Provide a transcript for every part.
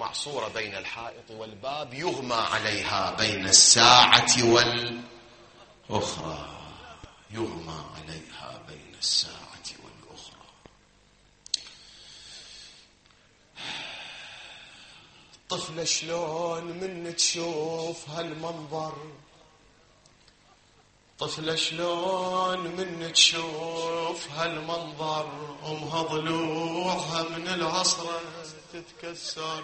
محصورة بين الحائط والباب يغمى عليها بين الساعة والأخرى، يغمى عليها بين الساعة والأخرى. طفلة شلون من تشوف هالمنظر، طفلة شلون من تشوف هالمنظر، أمها ضلوعها من العصرة تتكسر.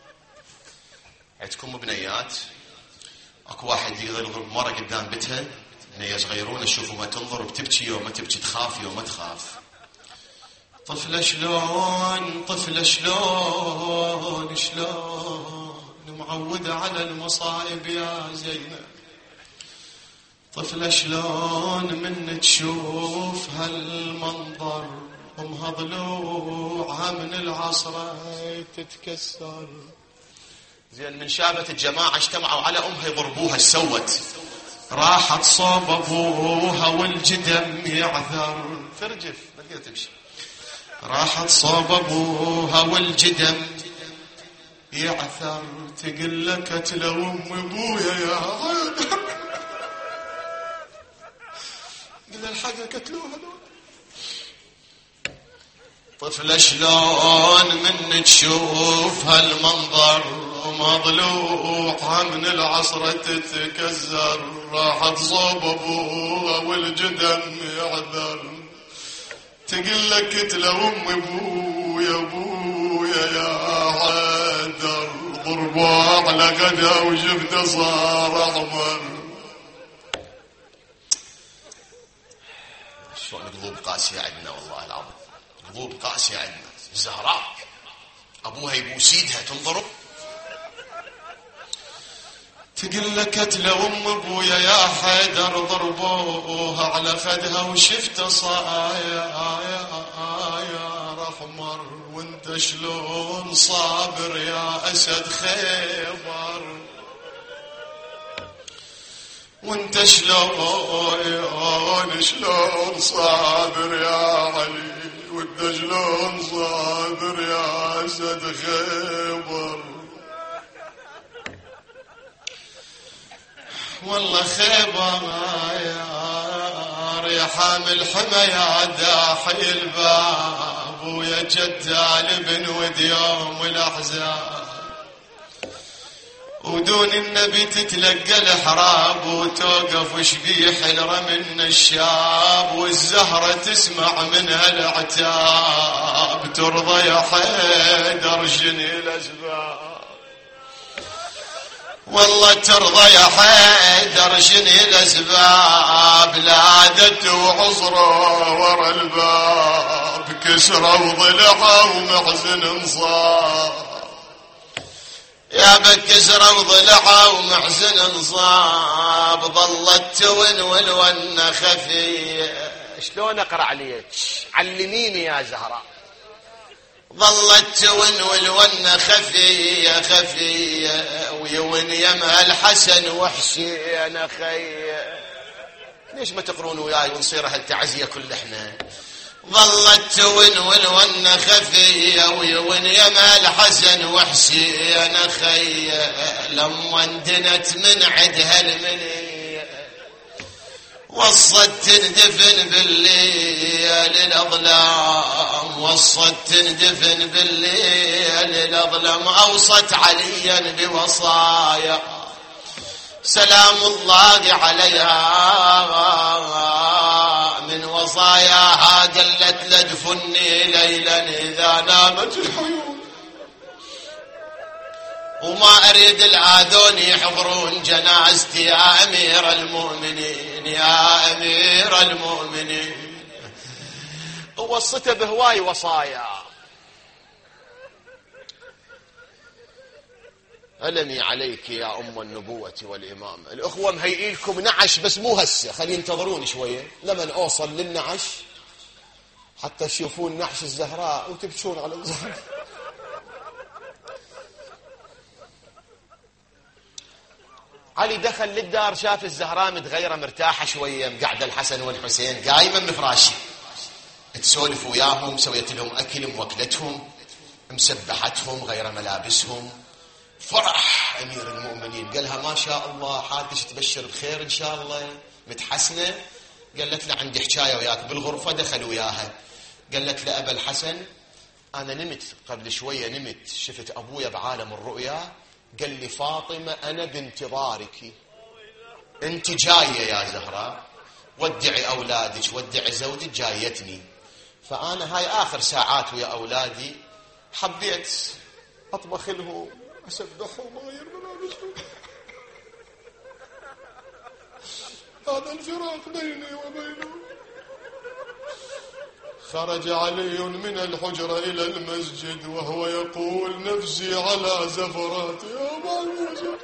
عندكم بنيات؟ اكو واحد يقدر يضرب مرة قدام بيتها، بنية صغيرون تشوفوا ما تنظر وبتبكي يوم ما تبكي، تخاف يوم ما تخاف. طفلة شلون، طفلة شلون معودة على المصائب يا زينب. طفلة شلون من تشوف هالمنظر، أمها ضلوعها من العصرة تتكسر. زين من شابت الجماعة اجتمعوا على أمها يضربوها، سوت راحت صوب أبوها والجدم يعثر، ترجف ما تقدر تمشي. راحت صوب أبوها والجدم يعثر، تقول لك قتلوا أم أبويا يا حيدر. قل الحق قتلوها. طفلة شلون من تشوف هالمنظر، ومضلوعها من العصرة تتكسر. راحت صوب أبوها والجدم يعذر، تقول لك قتلوا أم أبويا أبويا يا حيدر. ضربوها على غدا وجبته صار أحمر. شلون قلوب قاسية عندنا والله العظيم، قلوب قاسية عندنا. الزهراء أبوها يبوس ايدها تنضرب، تقول لك قتلوا أم أبويا يا حيدر. ضربوها على خدها وشفت صاير أحمر. وانت شلون صابر يا أسد خيبر، وانت شلون صابر يا علي، وانت شلون صابر يا أسد خيبر. والله خيبر يا حامل حمى يا داحي الباب، ويا جدال بن ود يوم الأحزاب. ودون النبي تتلقى الحراب، وتوقف شبيح الرمن الشاب. والزهرة تسمع منها العتاب، ترضى يا حيدر شني الأسباب. والله ترضى يا حيدر شني الأسباب. لادت وعصره ورا الباب، كسره وضلعه ومحزن انصاب. يا بكسره وضلعه ومحزن انصاب. ظلت تون والونه خفيه. شلون اقرا عليك؟ علميني يا زهراء. ظلت تون والونه خفيه خفيه، ويون يمها الحسن وحسين اخيه. ليش ما تقرون وياي ونصير هالتعزيه كل احنا؟ ظلت تون والونه خفيه، ويون يمها الحسن وحسين اخيه. لما اندنت من عدها المنيه، وصت تندفن بالليل الأظلام. وصت تندفن بالليل الأظلام. أوصت عليا بوصايا سلام الله عليها. من وصاياها قلت لدفني ليلا إذا نامت الحيوم. وما أريد الآذون يحضرون جنازتي يا أمير المؤمنين يا أمير المؤمنين. ووصته بهواي وصايا. ألمي عليك يا أم النبوة والإمام. الأخوة مهيئين لكم نعش بس مو هسه، خلي ينتظرون شوية لمن أوصل للنعش حتى تشوفون نعش الزهراء وتبكون على الزهراء. علي دخل للدار شاف الزهراء متغيرة مرتاحة شوية، مقعدة الحسن والحسين قايمة من فراشي تسولف وياهم، سويت لهم أكل موكلتهم، مسبحتهم غير ملابسهم، فرح أمير المؤمنين، قال لها ما شاء الله حالتك تبشر بخير إن شاء الله، متحسنة؟ قالت له عندي حكاية وياك بالغرفة. دخل وياها، قالت له أبا الحسن أنا نمت قبل شوية، نمت شفت أبويا بعالم الرؤيا، قال لي فاطمة أنا بانتظارك، أنت جاية يا زهراء، ودعي أولادك ودعي زوجك، جايتني. فأنا هاي آخر ساعات ويا أولادي، حبيت أطبخ لهم أسبحهم وغير ملابسهم، هذا الفراق بيني وبينهم. خرج علي من الحجرة إلى المسجد وهو يقول نفسي على زفرات يا معلومة،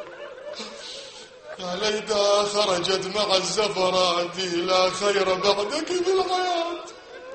يا ليتها خرجت مع الزفرات، لا خير بعدك في الحياة،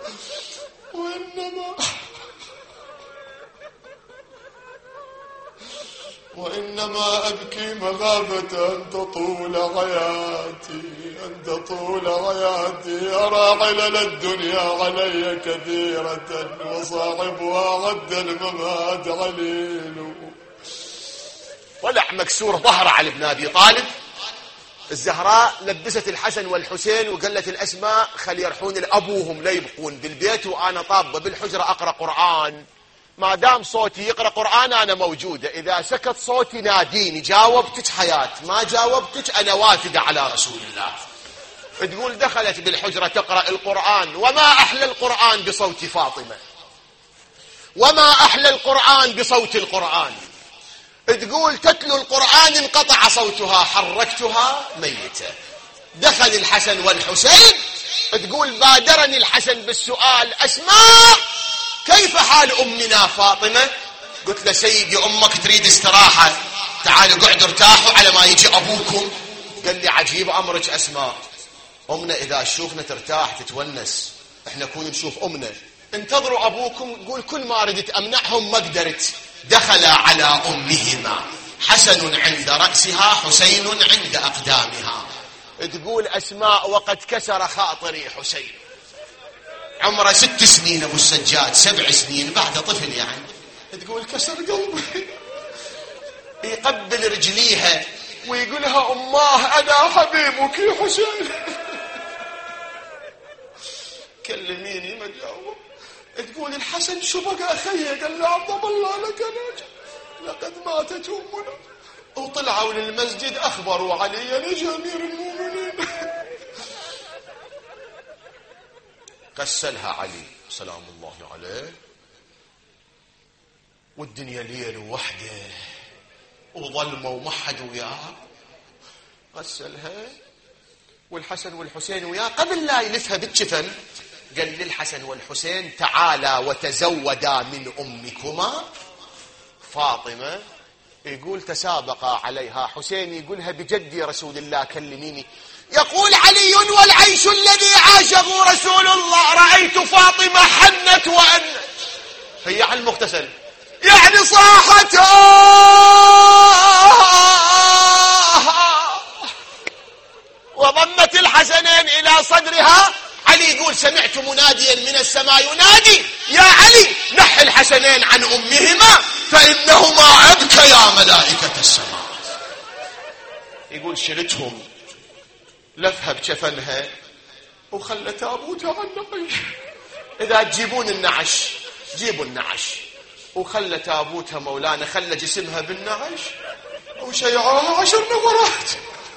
وإنما أبكي مغابة أن تطول حياتي، أن تطول حياتي، أرى علل الدنيا علي كثيرة، وصاحبها عد الممات عليل. طلع مكسور ظهر علي بن أبي طالب. الزهراء لبست الحسن والحسين وقالت الأسماء خلي يرحون لأبوهم لا يبقون بالبيت، وأنا طابة بالحجرة أقرأ قرآن، ما دام صوتي يقرأ قرآن أنا موجودة، إذا سكت صوتي ناديني، جاوبتك حياة، ما جاوبتك أنا واثقة على رسول الله. تقول دخلت بالحجرة تقرأ القرآن، وما أحلى القرآن بصوت فاطمة، وما أحلى القرآن بصوت القرآن. تقول تتلو القرآن انقطع صوتها، حركتها ميتة. دخل الحسن والحسين، تقول بادرني الحسن بالسؤال أسماء كيف حال أمنا فاطمة؟ قلت له سيدي أمك تريد استراحة، تعالوا قعدوا ارتاحوا على ما يجي أبوكم. قال لي عجيب أمرك أسماء، أمنا إذا تشوفنا ترتاح تتونس، إحنا كون نشوف أمنا. انتظروا أبوكم. قول كل ما ردت أمنعهم ما قدرت. دخل على أمهما، حسن عند رأسها، حسين عند أقدامها. تقول أسماء وقد كسر خاطري حسين، عمره 6 سنين أبو السجاد، 7 سنين بعد طفل يعني. تقول كسر قلبي. يقبل رجليها ويقولها أماه أنا حبيبك يا حسين. كلميني ما جاوب. تقول الحسن شو بقى أخي؟ قال له عظم الله لك لقد ماتت أمنا. وطلعوا للمسجد أخبروا علي نجا أمير المؤمنين. غسلها علي سلام الله عليه، والدنيا ليل وحده وظلمه وما حد وياه. غسلها والحسن والحسين وياه. قبل لا يلفها بالجفن قال للحسن والحسين تعالا وتزودا من أمكما فاطمة. يقول تسابقا عليها. حسين يقولها بجدي رسول الله كلميني. يقول علي والعيش الذي عاشه رسول الله رأيت فاطمة حنت وأنت، هي على المغتسل يعني صاحت وضمت الحسنين إلى صدرها. علي يقول سمعت مناديا من السماء ينادي يا علي نحي الحسنين عن أمهما فإنهما أبكيا ملائكة السماء. يقول شلتهم لفها بجفنها وخلى تابوتها عن نقي. إذا تجيبون النعش جيبوا النعش، وخلى تابوتها مولانا، خلى جسمها بالنعش وشيعوها 10 نفرات.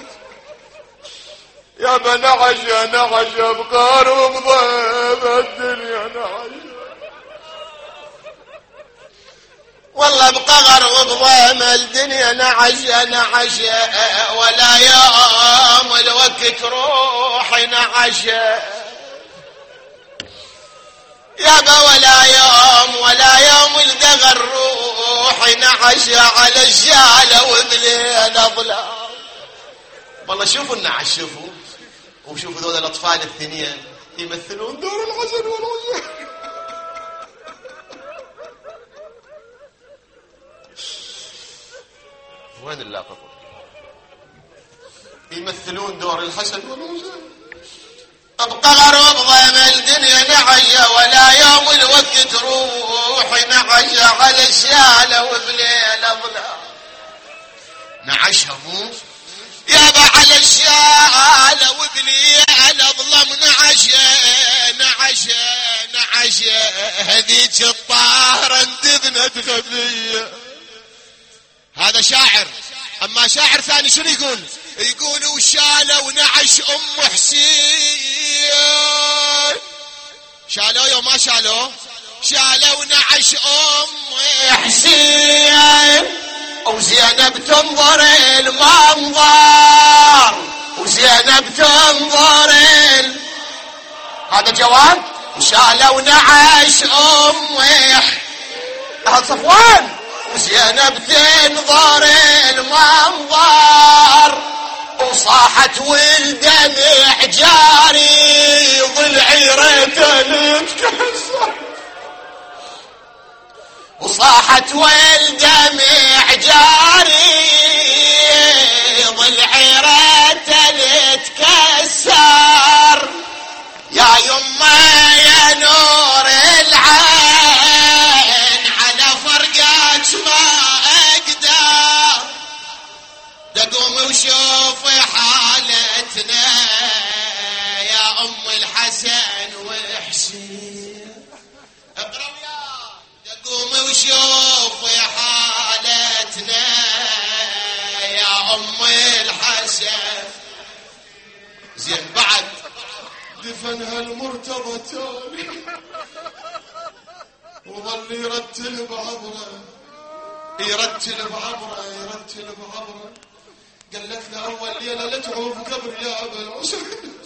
يا بنعش يا نعش يا بقار وبضيب الدنيا نعش، والله بقغر وبضيم الدنيا نعش يا نعش، ولا يوم الوقت روح نعش يابا، ولا يوم الدغر روح نعش على الجالة وبلينا ظلام. والله شوفوا النعش، شوفوا وشوفوا ذول الأطفال الثنية يمثلون دور الحسن والحسين. وين اللقطة؟ يمثلون دور الحسن والحسين. أبقى غرب ضيم الدنيا نعيا، ولا يوم الوقت روح نعيا على الشالة وبليل ظلام. نعشها مو يابا على الشالة وبلي على ظلم نعشة هذيك الطاهرة اندذنت خفية. هذا شاعر. اما شاعر ثاني شنو يقول وشالة ونعش ام حسين. شالوا يوم ما شالوا ونعش ام حسين وزينب تنظر المنظر هذا جواب. وشالوا ونعش ام هذا صفوان وزينب تنظر المنظر وصاحت والدمع جاري ضلعي ريتني تكسر. وصاحت والدمع جاري ضلعي ريتني تكسر. يا يما يا نور العين على فرقات ما اقدر تقوم وشوف حالتنا يا ام الحسن وحسين. اقرأ يا تقوم وشوف حالتنا يا ام الحسن. زين بعد دفنها المرتضى تالي وظل يرتل بعبره قالت له اول ليله لا تعوف قبر يا ابا الحسين.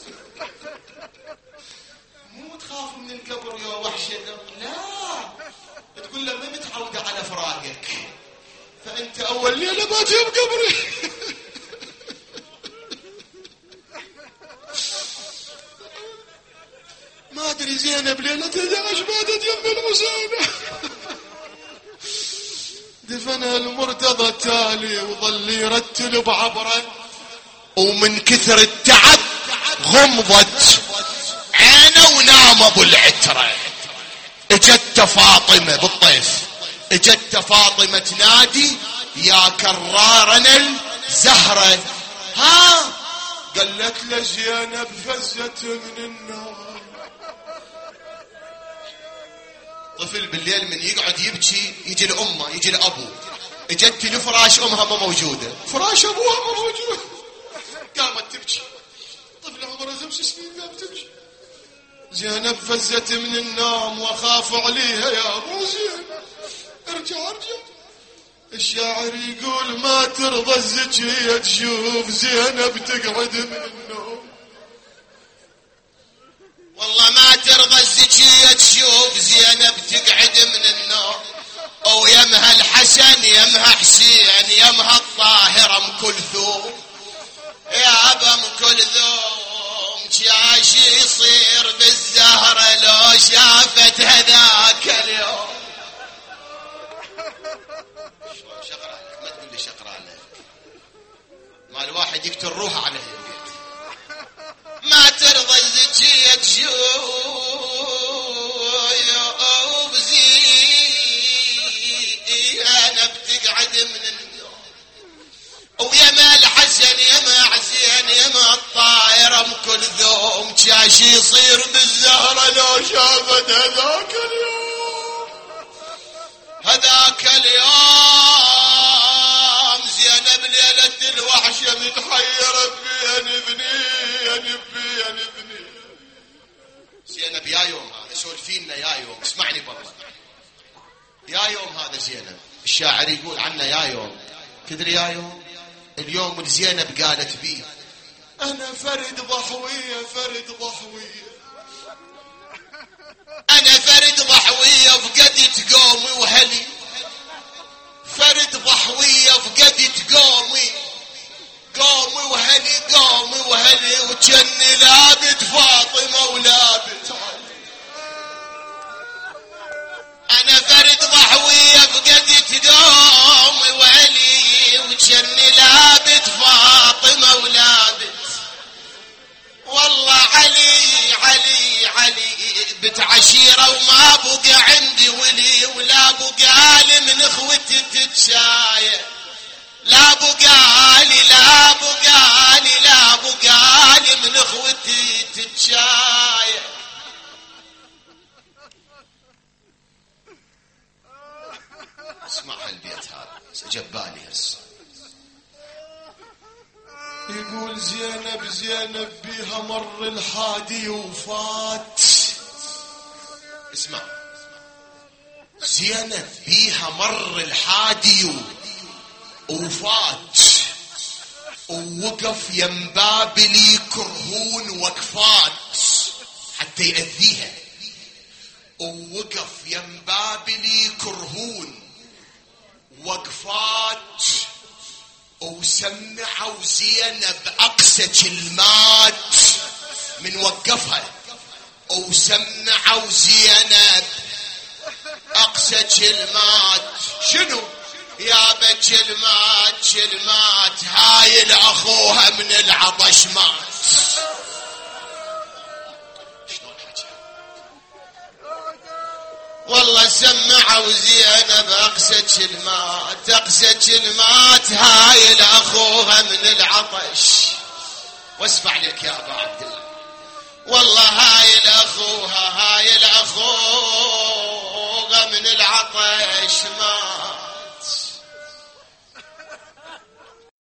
مو تخاف من القبر يا وحشه لا تقول له ما متعوده على فراقك فانت اول ليله ما تجيب قبري. ما ادري زينب ليله 11 ماتت يم الحسين. دفنها المرتضى التالي وظل يرتل بعبره ومن كثر التعب غمضت عينه ونام ابو العتره. اجت فاطمه بالطيف فاطمه تنادي يا كرارنا الزهره. ها قالت له زينب فزت من النار. طفل بالليل من يقعد يبكي يجي لأمه يجي لأبوه. اجت لفراش أمها ما موجودة فراش أبوها ما موجود. قامت تبكي طفل عمره 5 سنين قامت تبكي. زينب فزت من النوم وخاف عليها يا أبو زينب. ارجع الشاعر يقول ما ترضى الزكية تشوف زينب تقعد من النوم. والله ما ترضى الزكية تشوف زينب تقعد من النوم. او يمها الحسن يمها حسين يمها الطاهر ام كلثوم. يا ابا ام كلثوم شاش يصير بالزهرة لو شافت هذاك اليوم. شقرا لك ما تقول لي شقرا لك ما الواحد يقتل روحه عليه. ما ترضى الزكية تشوف زينب تقعد من النوم. ويما الحسن يما حسين يما الطاهر ام كلثوم شاش يصير بالزهرة لو شافت هذاك اليوم. زينب ليلة الوحشة متحيرة بين ابني زينب يا يوم هذا سولفينا يا يوم اسمعني بالله يا يوم هذا زينب. الشاعر يقول عنه يا يوم تدري يا يوم اليوم اللي زينب قالت بيه انا فرد ضحوية انا فرد ضحوية فقدت قومي وهلي. فرد ضحوية فقدت قومي وهلي وجني لابد فاطمة ولابد علي. انا فرد ضحوية فقدت قومي وهلي وجني لابد فاطمة ولابد. والله علي بتعشيرة وما بقى عندي ولي ولا بقى من اخوتي تتشاية. لا ابو قالي لا ابو قالي لا ابو قالي من اخوتي تتشايع. اسمع هالبيت هذا جبالي هسه. يقول زينب زينب بيها مر الحادي وفات. اسمع، زينب بيها مر الحادي وفات، ووقف يم بابلي كرهون وقفات حتى يأذيها. ووقف يم بابلي كرهون وقفات، وسمعوا زينب أقسى كلمات من وقفها. وسمعوا زينب أقسى كلمات. شنو يا كلمات كلمات هاي لأخوها من العطش مات. شلون حكى؟ والله سمعوا زينب أقسى كلمات أقسى كلمات هاي لأخوها من العطش. واسمع لك يا أبا عبد الله، والله هاي لأخوها هاي لأخوها من العطش مات.